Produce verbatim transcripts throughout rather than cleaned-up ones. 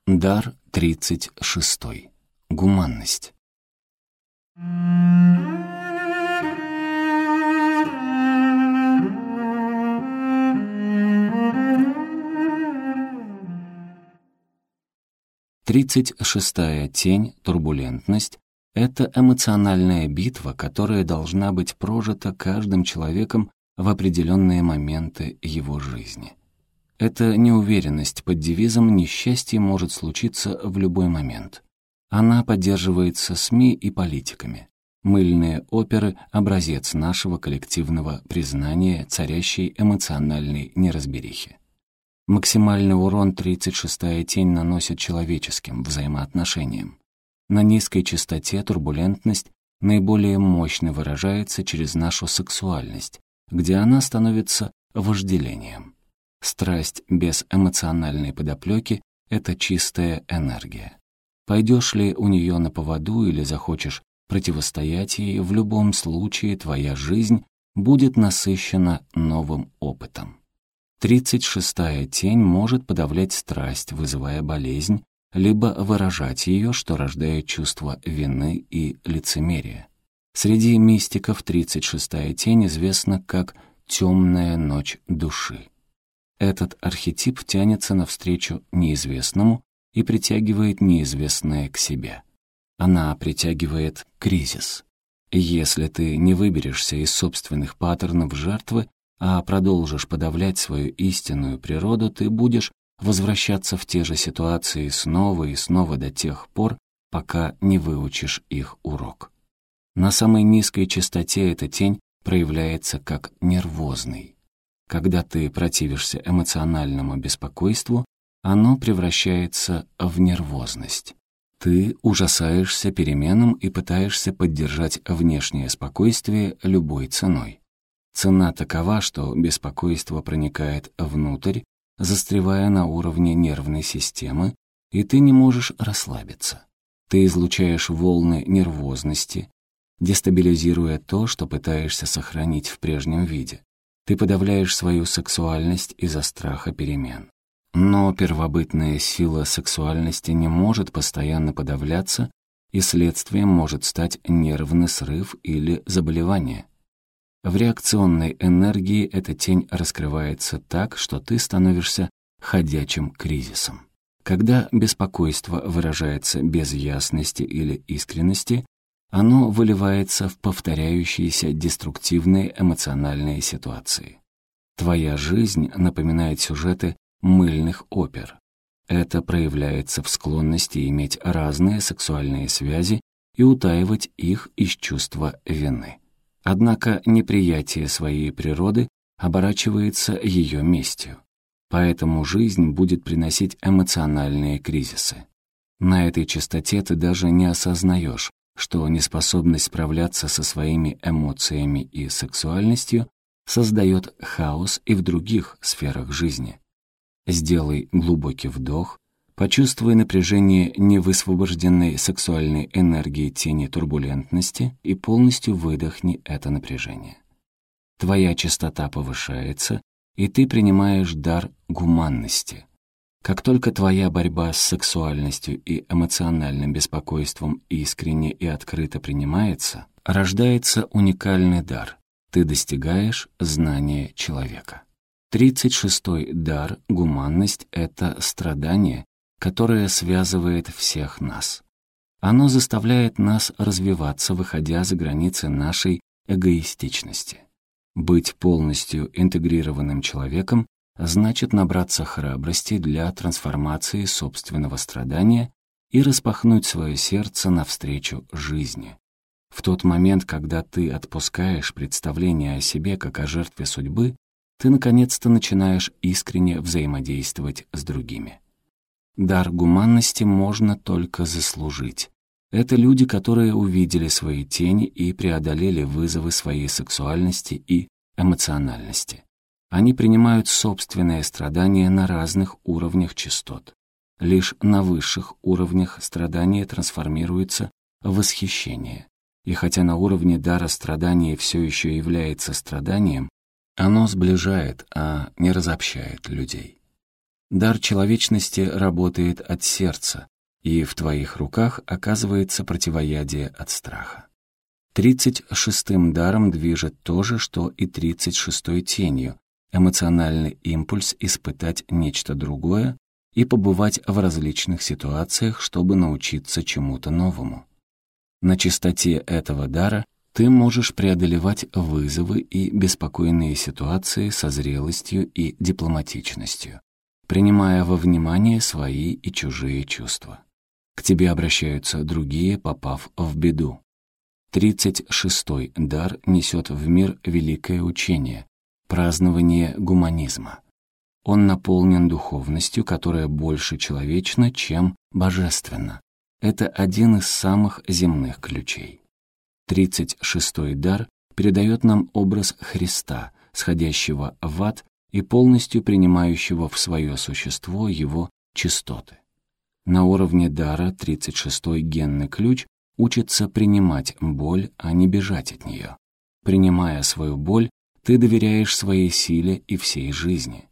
Дар тридцать шестой. Гуманность. Тридцать шестая тень, турбулентность, это эмоциональная битва, которая должна быть прожита каждым человеком в определенные моменты его жизни. Это неуверенность под девизом «несчастье может случиться в любой момент». Она поддерживается СМИ и политиками. Мыльные оперы — образец нашего коллективного признания царящей эмоциональной неразберихи. Максимальный урон тридцать шестая тень наносит человеческим взаимоотношениям. На низкой частоте турбулентность наиболее мощно выражается через нашу сексуальность, где она становится вожделением. Страсть без эмоциональной подоплеки — это чистая энергия. Пойдешь ли у нее на поводу или захочешь противостоять ей, в любом случае твоя жизнь будет насыщена новым опытом. Тридцать шестая тень может подавлять страсть, вызывая болезнь, либо выражать ее, что рождает чувство вины и лицемерия. Среди мистиков тридцать шестая тень известна как «темная ночь души». Этот архетип тянется навстречу неизвестному и притягивает неизвестное к себе. Она притягивает кризис. Если ты не выберешься из собственных паттернов жертвы, а продолжишь подавлять свою истинную природу, ты будешь возвращаться в те же ситуации снова и снова до тех пор, пока не выучишь их урок. На самой низкой частоте эта тень проявляется как нервозный. Когда ты противишься эмоциональному беспокойству, оно превращается в нервозность. Ты ужасаешься переменам и пытаешься поддержать внешнее спокойствие любой ценой. Цена такова, что беспокойство проникает внутрь, застревая на уровне нервной системы, и ты не можешь расслабиться. Ты излучаешь волны нервозности, дестабилизируя то, что пытаешься сохранить в прежнем виде. Ты подавляешь свою сексуальность из-за страха перемен. Но первобытная сила сексуальности не может постоянно подавляться, и следствием может стать нервный срыв или заболевание. В реакционной энергии эта тень раскрывается так, что ты становишься ходячим кризисом. Когда беспокойство выражается без ясности или искренности, оно выливается в повторяющиеся деструктивные эмоциональные ситуации. Твоя жизнь напоминает сюжеты мыльных опер. Это проявляется в склонности иметь разные сексуальные связи и утаивать их из чувства вины. Однако неприятие своей природы оборачивается ее местью. Поэтому жизнь будет приносить эмоциональные кризисы. На этой частоте ты даже не осознаешь, что неспособность справляться со своими эмоциями и сексуальностью создает хаос и в других сферах жизни. Сделай глубокий вдох, почувствуй напряжение невысвобожденной сексуальной энергии тени турбулентности и полностью выдохни это напряжение. Твоя частота повышается, и ты принимаешь дар гуманности. Как только твоя борьба с сексуальностью и эмоциональным беспокойством искренне и открыто принимается, рождается уникальный дар. Ты достигаешь знания человека. Тридцать шестой дар, гуманность — это страдание, которое связывает всех нас. Оно заставляет нас развиваться, выходя за границы нашей эгоистичности. Быть полностью интегрированным человеком значит набраться храбрости для трансформации собственного страдания и распахнуть свое сердце навстречу жизни. В тот момент, когда ты отпускаешь представление о себе как о жертве судьбы, ты наконец-то начинаешь искренне взаимодействовать с другими. Дар гуманности можно только заслужить. Это люди, которые увидели свои тени и преодолели вызовы своей сексуальности и эмоциональности. Они принимают собственные страдания на разных уровнях частот. Лишь на высших уровнях страдания трансформируются в восхищение. И хотя на уровне дара страдания все еще является страданием, оно сближает, а не разобщает людей. Дар человечности работает от сердца, и в твоих руках оказывается противоядие от страха. Тридцать шестым даром движет то же, что и тридцать шестой тенью, эмоциональный импульс испытать нечто другое и побывать в различных ситуациях, чтобы научиться чему-то новому. На чистоте этого дара ты можешь преодолевать вызовы и беспокойные ситуации со зрелостью и дипломатичностью, принимая во внимание свои и чужие чувства. К тебе обращаются другие, попав в беду. Тридцать шестой дар несет в мир великое учение, празднование гуманизма. Он наполнен духовностью, которая больше человечна, чем божественна. Это один из самых земных ключей. Тридцать шестой дар передает нам образ Христа, сходящего в ад и полностью принимающего в свое существо его частоты. На уровне дара тридцать шестой генный ключ учится принимать боль, а не бежать от нее. Принимая свою боль, ты доверяешь своей силе и всей жизни.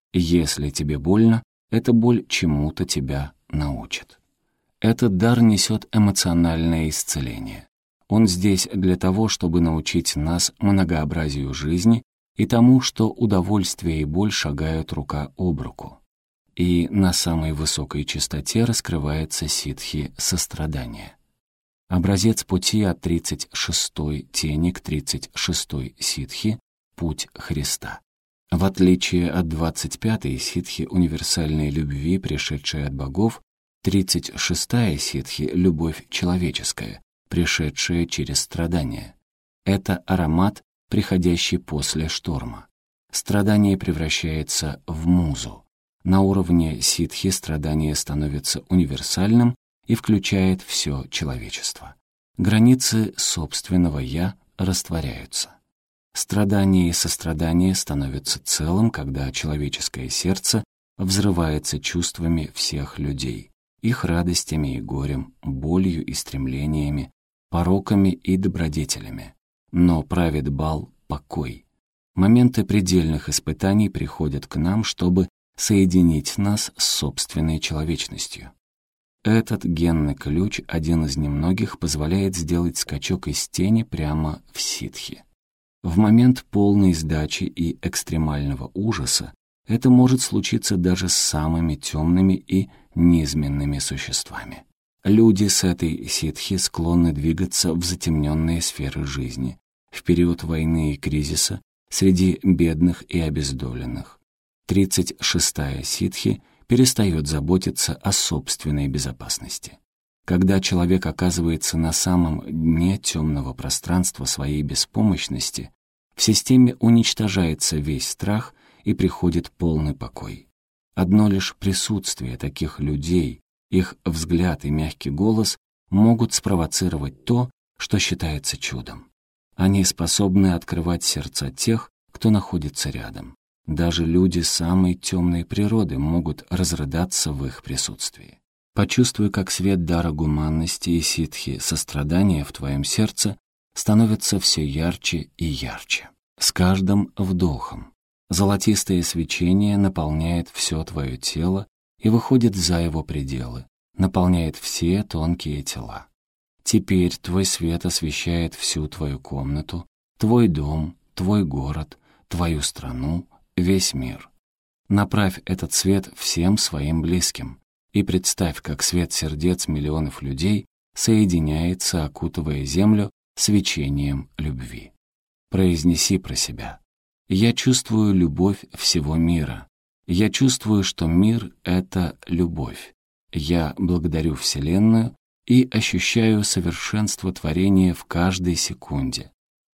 Если тебе больно, эта боль чему-то тебя научит. Этот дар несет эмоциональное исцеление. Он здесь для того, чтобы научить нас многообразию жизни и тому, что удовольствие и боль шагают рука об руку. И на самой высокой частоте раскрывается ситхи сострадания. Образец пути от тридцать шестой тени к тридцать шестой ситхи — путь Христа. В отличие от двадцать пятой ситхи универсальной любви, пришедшей от богов, тридцать шестая ситхи — любовь человеческая, пришедшая через страдания. Это аромат, приходящий после шторма. Страдание превращается в музу. На уровне ситхи страдание становится универсальным и включает все человечество. Границы собственного «я» растворяются. Страдание и сострадание становятся целым, когда человеческое сердце взрывается чувствами всех людей, их радостями и горем, болью и стремлениями, пороками и добродетелями. Но правит бал покой. Моменты предельных испытаний приходят к нам, чтобы соединить нас с собственной человечностью. Этот генный ключ, один из немногих, позволяет сделать скачок из тени прямо в ситхи. В момент полной сдачи и экстремального ужаса это может случиться даже с самыми темными и низменными существами. Люди с этой ситхи склонны двигаться в затемненные сферы жизни, в период войны и кризиса, среди бедных и обездоленных. Тридцать шестая ситхи перестает заботиться о собственной безопасности. Когда человек оказывается на самом дне темного пространства своей беспомощности, в системе уничтожается весь страх и приходит полный покой. Одно лишь присутствие таких людей, их взгляд и мягкий голос могут спровоцировать то, что считается чудом. Они способны открывать сердца тех, кто находится рядом. Даже люди самой темной природы могут разрыдаться в их присутствии. Почувствуй, как свет дара гуманности и ситхи сострадания в твоем сердце становится все ярче и ярче. С каждым вдохом золотистое свечение наполняет все твое тело и выходит за его пределы, наполняет все тонкие тела. Теперь твой свет освещает всю твою комнату, твой дом, твой город, твою страну, весь мир. Направь этот свет всем своим близким и представь, как свет сердец миллионов людей соединяется, окутывая землю свечением любви. Произнеси про себя: «Я чувствую любовь всего мира. Я чувствую, что мир — это любовь. Я благодарю Вселенную и ощущаю совершенство творения в каждой секунде.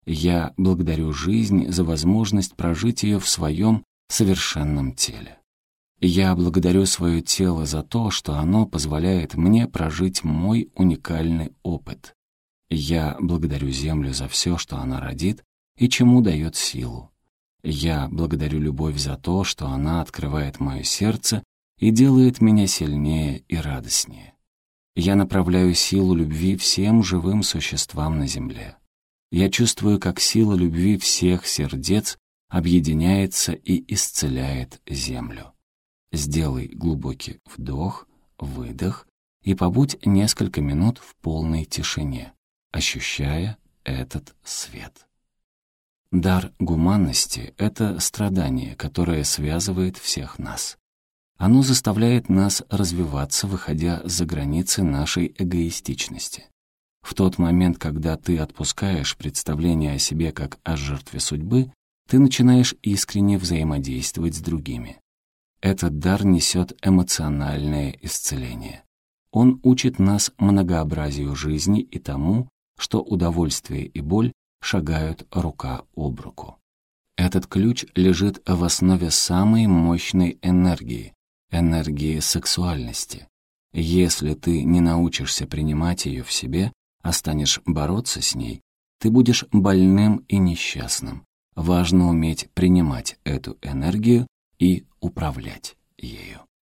Я благодарю жизнь за возможность прожить ее в своем совершенном теле. Я благодарю свое тело за то, что оно позволяет мне прожить мой уникальный опыт. Я благодарю Землю за все, что она родит и чему дает силу. Я благодарю любовь за то, что она открывает мое сердце и делает меня сильнее и радостнее. Я направляю силу любви всем живым существам на Земле. Я чувствую, как сила любви всех сердец объединяется и исцеляет Землю. Сделай глубокий вдох, выдох и побудь несколько минут в полной тишине, ощущая этот свет. Дар гуманности — это страдание, которое связывает всех нас. Оно заставляет нас развиваться, выходя за границы нашей эгоистичности. В тот момент, когда ты отпускаешь представление о себе как о жертве судьбы, ты начинаешь искренне взаимодействовать с другими. Этот дар несет эмоциональное исцеление. Он учит нас многообразию жизни и тому, что удовольствие и боль шагают рука об руку. Этот ключ лежит в основе самой мощной энергии — энергии сексуальности. Если ты не научишься принимать ее в себе, а станешь бороться с ней, ты будешь больным и несчастным. Важно уметь принимать эту энергию и управлять ею.